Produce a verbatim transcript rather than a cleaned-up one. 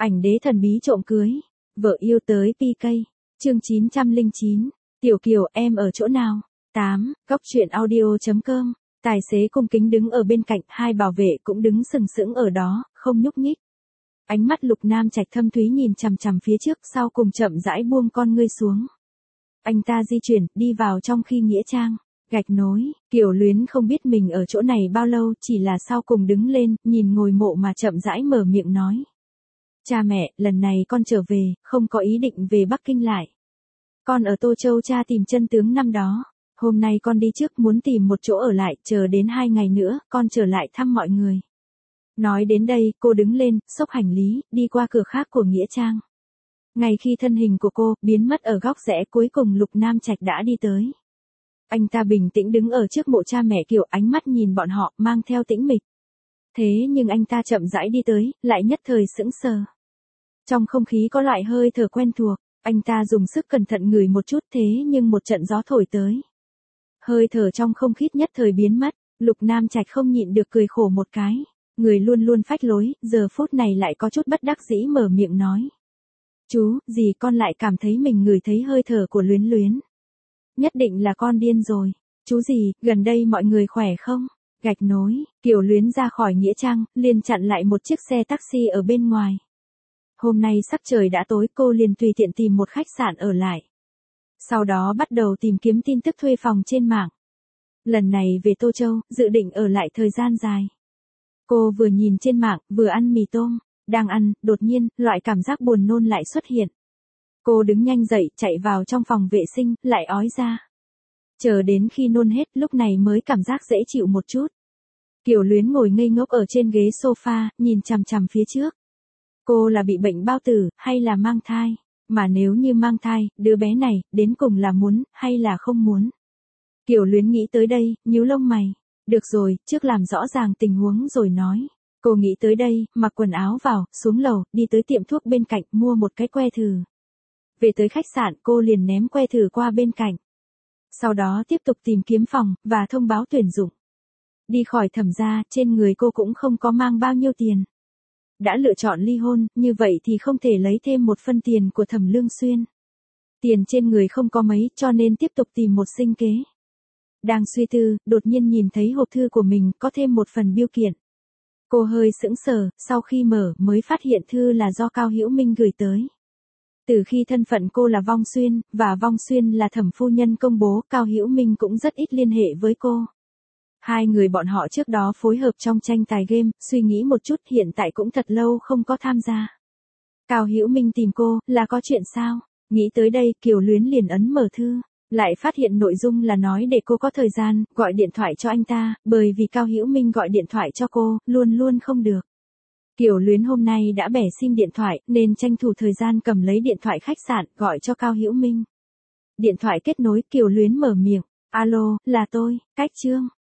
Ảnh đế thần bí trộm cưới. Vợ yêu tới pê ca. Chương chín trăm lẻ chín. Tiểu Kiều, em ở chỗ nào? tám. Góc truyện audio chấm com. Tài xế cung kính đứng ở bên cạnh, hai bảo vệ cũng đứng sừng sững ở đó, không nhúc nhích. Ánh mắt Lục Nam Trạch thâm thúy nhìn chằm chằm phía trước, sau cùng chậm rãi buông con ngươi xuống. Anh ta di chuyển, đi vào trong khi nghĩa trang. Gạch nối, Kiều Luyến không biết mình ở chỗ này bao lâu, chỉ là sau cùng đứng lên, nhìn ngôi mộ mà chậm rãi mở miệng nói. Cha mẹ, lần này con trở về, không có ý định về Bắc Kinh lại. Con ở Tô Châu cha tìm chân tướng năm đó. Hôm nay con đi trước muốn tìm một chỗ ở lại, chờ đến hai ngày nữa, con trở lại thăm mọi người. Nói đến đây, cô đứng lên, xốc hành lý, đi qua cửa khác của nghĩa trang. Ngay khi thân hình của cô biến mất ở góc rẽ cuối cùng, Lục Nam Trạch đã đi tới. Anh ta bình tĩnh đứng ở trước mộ cha mẹ Kiều, ánh mắt nhìn bọn họ, mang theo tĩnh mịch. Thế nhưng anh ta chậm rãi đi tới, lại nhất thời sững sờ. Trong không khí có loại hơi thở quen thuộc, anh ta dùng sức cẩn thận ngửi một chút, thế nhưng một trận gió thổi tới. Hơi thở trong không khí nhất thời biến mất, Lục Nam Trạch không nhịn được cười khổ một cái. Người luôn luôn phách lối, giờ phút này lại có chút bất đắc dĩ mở miệng nói. Chú, gì con lại cảm thấy mình ngửi thấy hơi thở của Luyến Luyến. Nhất định là con điên rồi. Chú gì, gần đây mọi người khỏe không? Gạch nối, Kiều Luyến ra khỏi nghĩa trang, liền chặn lại một chiếc xe taxi ở bên ngoài. Hôm nay sắc trời đã tối, cô liền tùy tiện tìm một khách sạn ở lại. Sau đó bắt đầu tìm kiếm tin tức thuê phòng trên mạng. Lần này về Tô Châu, dự định ở lại thời gian dài. Cô vừa nhìn trên mạng, vừa ăn mì tôm. Đang ăn, đột nhiên, loại cảm giác buồn nôn lại xuất hiện. Cô đứng nhanh dậy, chạy vào trong phòng vệ sinh, lại ói ra. Chờ đến khi nôn hết, lúc này mới cảm giác dễ chịu một chút. Kiều Luyến ngồi ngây ngốc ở trên ghế sofa, nhìn chằm chằm phía trước. Cô là bị bệnh bao tử, hay là mang thai? Mà nếu như mang thai, đứa bé này, đến cùng là muốn, hay là không muốn? Kiều Luyến nghĩ tới đây, nhíu lông mày. Được rồi, trước làm rõ ràng tình huống rồi nói. Cô nghĩ tới đây, mặc quần áo vào, xuống lầu, đi tới tiệm thuốc bên cạnh, mua một cái que thử. Về tới khách sạn, cô liền ném que thử qua bên cạnh. Sau đó tiếp tục tìm kiếm phòng, và thông báo tuyển dụng. Đi khỏi Thẩm gia, trên người cô cũng không có mang bao nhiêu tiền. Đã lựa chọn ly hôn, như vậy thì không thể lấy thêm một phân tiền của Thẩm Lương Xuyên. Tiền trên người không có mấy, cho nên tiếp tục tìm một sinh kế. Đang suy tư, đột nhiên nhìn thấy hộp thư của mình, có thêm một phần biêu kiện. Cô hơi sững sờ, sau khi mở, mới phát hiện thư là do Cao Hữu Minh gửi tới. Từ khi thân phận cô là Vong Xuyên, và Vong Xuyên là Thẩm phu nhân công bố, Cao Hữu Minh cũng rất ít liên hệ với cô. Hai người bọn họ trước đó phối hợp trong tranh tài game, suy nghĩ một chút, hiện tại cũng thật lâu không có tham gia. Cao Hữu Minh tìm cô, là có chuyện sao? Nghĩ tới đây, Kiều Luyến liền ấn mở thư. Lại phát hiện nội dung là nói để cô có thời gian, gọi điện thoại cho anh ta, bởi vì Cao Hữu Minh gọi điện thoại cho cô, luôn luôn không được. Kiều Luyến hôm nay đã bẻ sim điện thoại, nên tranh thủ thời gian cầm lấy điện thoại khách sạn, gọi cho Cao Hữu Minh. Điện thoại kết nối, Kiều Luyến mở miệng, alo, là tôi, Cách Trương.